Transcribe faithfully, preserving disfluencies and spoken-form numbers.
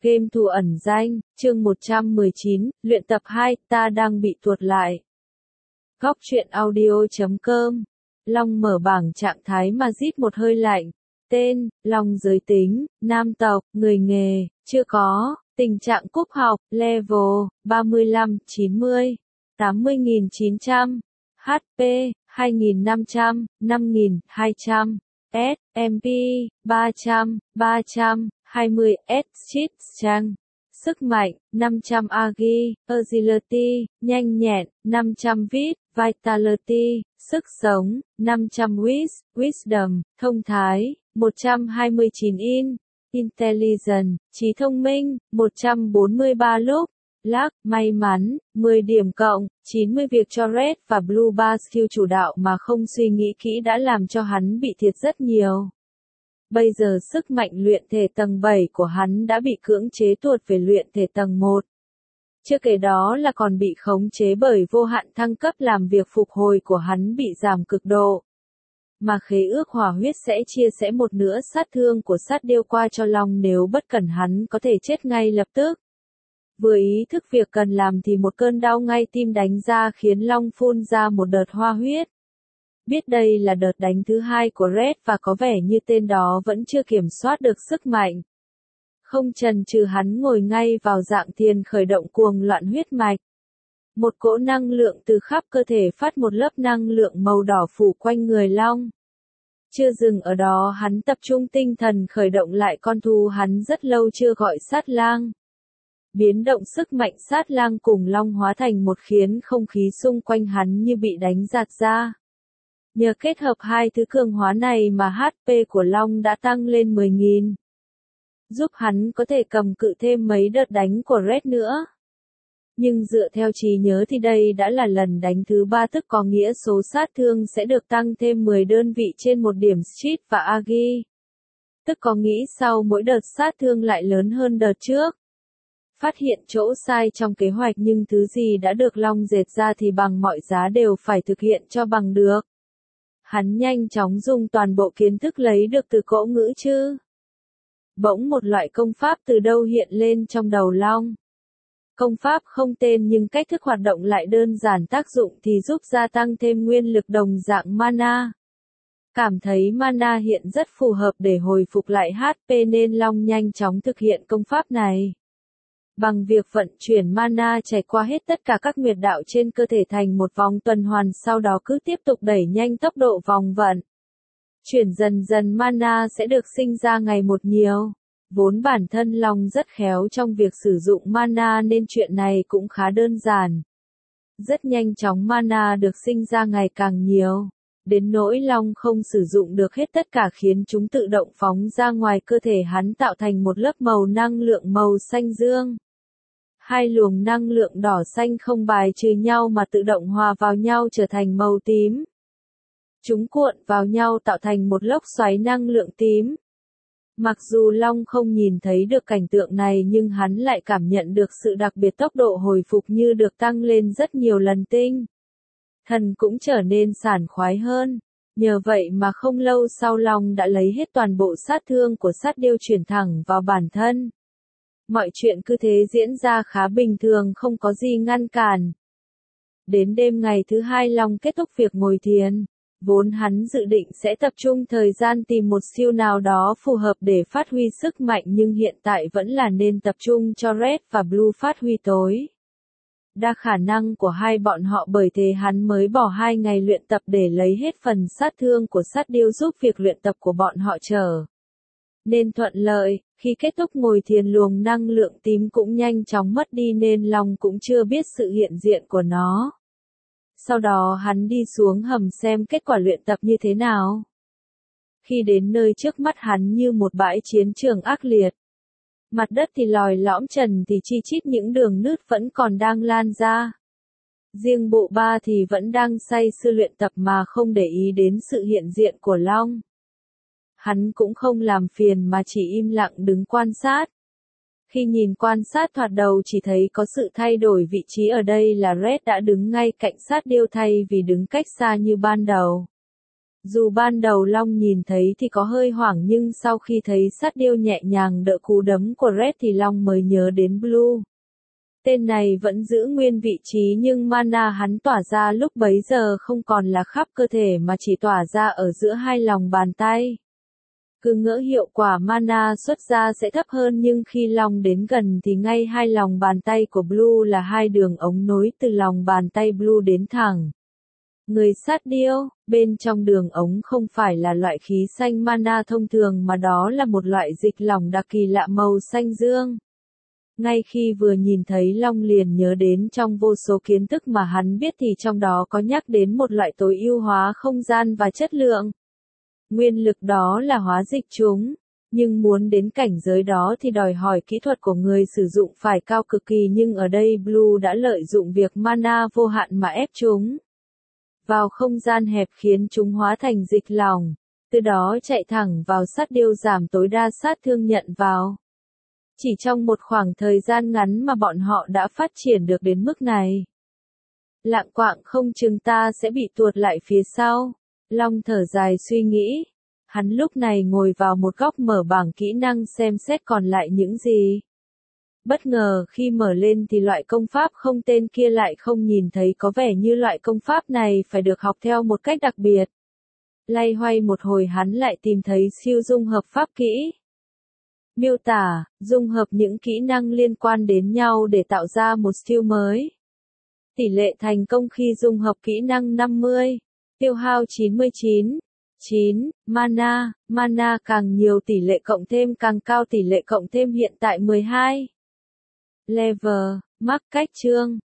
Game thủ ẩn danh, chương một trăm mười chín, luyện tập hai, ta đang bị tuột lại. Góc truyện audio chấm com. Long mở bảng trạng thái Magic một hơi lạnh. Tên, Long giới tính, nam tộc, người nghề, chưa có, tình trạng cúp học, level, ba mươi lăm, chín mươi, tám mươi nghìn chín trăm, hát pê, hai nghìn năm trăm, năm nghìn hai trăm, S, em pê, ba trăm, ba trăm, hai mươi, S, cheat, strength. Sức mạnh, năm trăm agi, agility, nhanh nhẹn, năm trăm vit, vitality, sức sống, năm trăm wis, wisdom, thông thái, một trăm hai mươi chín in, intelligence, trí thông minh, một trăm bốn mươi ba lúc, luck, may mắn, mười điểm cộng, chín mươi việc cho Red và Blue ba skill chủ đạo mà không suy nghĩ kỹ đã làm cho hắn bị thiệt rất nhiều. Bây giờ sức mạnh luyện thể tầng bảy của hắn đã bị cưỡng chế tuột về luyện thể tầng một. Chưa kể đó là còn bị khống chế bởi vô hạn thăng cấp làm việc phục hồi của hắn bị giảm cực độ. Mà khế ước hỏa huyết sẽ chia sẻ một nửa sát thương của sát điêu qua cho Long nếu bất cẩn hắn có thể chết ngay lập tức. Vừa ý thức việc cần làm thì một cơn đau ngay tim đánh ra khiến Long phun ra một đợt hoa huyết. Biết đây là đợt đánh thứ hai của Red và có vẻ như tên đó vẫn chưa kiểm soát được sức mạnh. Không chần chừ hắn ngồi ngay vào dạng thiền khởi động cuồng loạn huyết mạch. Một cỗ năng lượng từ khắp cơ thể phát một lớp năng lượng màu đỏ phủ quanh người Long. Chưa dừng ở đó hắn tập trung tinh thần khởi động lại con thú hắn rất lâu chưa gọi sát lang. Biến động sức mạnh sát lang cùng Long hóa thành một khiến không khí xung quanh hắn như bị đánh giạt ra. Nhờ kết hợp hai thứ cường hóa này mà hát pê của Long đã tăng lên mười nghìn. Giúp hắn có thể cầm cự thêm mấy đợt đánh của Red nữa. Nhưng dựa theo trí nhớ thì đây đã là lần đánh thứ ba tức có nghĩa số sát thương sẽ được tăng thêm mười đơn vị trên một điểm street và agi. Tức có nghĩ sau mỗi đợt sát thương lại lớn hơn đợt trước. Phát hiện chỗ sai trong kế hoạch nhưng thứ gì đã được Long dệt ra thì bằng mọi giá đều phải thực hiện cho bằng được. Hắn nhanh chóng dùng toàn bộ kiến thức lấy được từ cỗ ngữ chứ. Bỗng một loại công pháp từ đâu hiện lên trong đầu Long. Công pháp không tên nhưng cách thức hoạt động lại đơn giản, tác dụng thì giúp gia tăng thêm nguyên lực đồng dạng mana. Cảm thấy mana hiện rất phù hợp để hồi phục lại hát pê nên Long nhanh chóng thực hiện công pháp này. Bằng việc vận chuyển mana trải qua hết tất cả các huyệt đạo trên cơ thể thành một vòng tuần hoàn, sau đó cứ tiếp tục đẩy nhanh tốc độ vòng vận. Chuyển dần dần mana sẽ được sinh ra ngày một nhiều. Vốn bản thân Long rất khéo trong việc sử dụng mana nên chuyện này cũng khá đơn giản. Rất nhanh chóng mana được sinh ra ngày càng nhiều. Đến nỗi Long không sử dụng được hết tất cả khiến chúng tự động phóng ra ngoài cơ thể hắn tạo thành một lớp màu năng lượng màu xanh dương. Hai luồng năng lượng đỏ xanh không bài trừ nhau mà tự động hòa vào nhau trở thành màu tím. Chúng cuộn vào nhau tạo thành một lốc xoáy năng lượng tím. Mặc dù Long không nhìn thấy được cảnh tượng này nhưng hắn lại cảm nhận được sự đặc biệt, tốc độ hồi phục như được tăng lên rất nhiều lần tinh. Thần cũng trở nên sảng khoái hơn. Nhờ vậy mà không lâu sau Long đã lấy hết toàn bộ sát thương của sát điêu chuyển thẳng vào bản thân. Mọi chuyện cứ thế diễn ra khá bình thường, không có gì ngăn cản. Đến đêm ngày thứ hai Long kết thúc việc ngồi thiền. Vốn hắn dự định sẽ tập trung thời gian tìm một siêu nào đó phù hợp để phát huy sức mạnh nhưng hiện tại vẫn là nên tập trung cho Red và Blue phát huy tối đa khả năng của hai bọn họ, bởi thế hắn mới bỏ hai ngày luyện tập để lấy hết phần sát thương của sát điêu giúp việc luyện tập của bọn họ trở nên thuận lợi. Khi kết thúc ngồi thiền luồng năng lượng tím cũng nhanh chóng mất đi nên Long cũng chưa biết sự hiện diện của nó. Sau đó hắn đi xuống hầm xem kết quả luyện tập như thế nào. Khi đến nơi trước mắt hắn như một bãi chiến trường ác liệt. Mặt đất thì lòi lõm, trần thì chi chít những đường nứt vẫn còn đang lan ra. Riêng bộ ba thì vẫn đang say sưa luyện tập mà không để ý đến sự hiện diện của Long. Hắn cũng không làm phiền mà chỉ im lặng đứng quan sát. Khi nhìn quan sát thoạt đầu chỉ thấy có sự thay đổi vị trí, ở đây là Red đã đứng ngay cạnh sát điêu thay vì đứng cách xa như ban đầu. Dù ban đầu Long nhìn thấy thì có hơi hoảng nhưng sau khi thấy sát điêu nhẹ nhàng đỡ cú đấm của Red thì Long mới nhớ đến Blue. Tên này vẫn giữ nguyên vị trí nhưng mana hắn tỏa ra lúc bấy giờ không còn là khắp cơ thể mà chỉ tỏa ra ở giữa hai lòng bàn tay. Cứ ngỡ hiệu quả mana xuất ra sẽ thấp hơn nhưng khi Long đến gần thì ngay hai lòng bàn tay của Blue là hai đường ống nối từ lòng bàn tay Blue đến thẳng người sát điêu, bên trong đường ống không phải là loại khí xanh mana thông thường mà đó là một loại dịch lỏng đặc kỳ lạ màu xanh dương. Ngay khi vừa nhìn thấy Long liền nhớ đến trong vô số kiến thức mà hắn biết thì trong đó có nhắc đến một loại tối ưu hóa không gian và chất lượng. Nguyên lực đó là hóa dịch chúng, nhưng muốn đến cảnh giới đó thì đòi hỏi kỹ thuật của người sử dụng phải cao cực kỳ nhưng ở đây Blue đã lợi dụng việc mana vô hạn mà ép chúng vào không gian hẹp khiến chúng hóa thành dịch lỏng, từ đó chạy thẳng vào sát điêu giảm tối đa sát thương nhận vào. Chỉ trong một khoảng thời gian ngắn mà bọn họ đã phát triển được đến mức này. Lạng quạng không chừng ta sẽ bị tuột lại phía sau. Long thở dài suy nghĩ. Hắn lúc này ngồi vào một góc mở bảng kỹ năng xem xét còn lại những gì. Bất ngờ khi mở lên thì loại công pháp không tên kia lại không nhìn thấy có vẻ như loại công pháp này phải được học theo một cách đặc biệt. Lay hoay một hồi hắn lại tìm thấy siêu dung hợp pháp kỹ. Miêu tả, dung hợp những kỹ năng liên quan đến nhau để tạo ra một skill mới. Tỷ lệ thành công khi dung hợp kỹ năng năm mươi, tiêu hao chín mươi chín. chín. Mana, mana càng nhiều tỷ lệ cộng thêm càng cao tỷ lệ cộng thêm hiện tại mười hai. Level, mắc cách chương.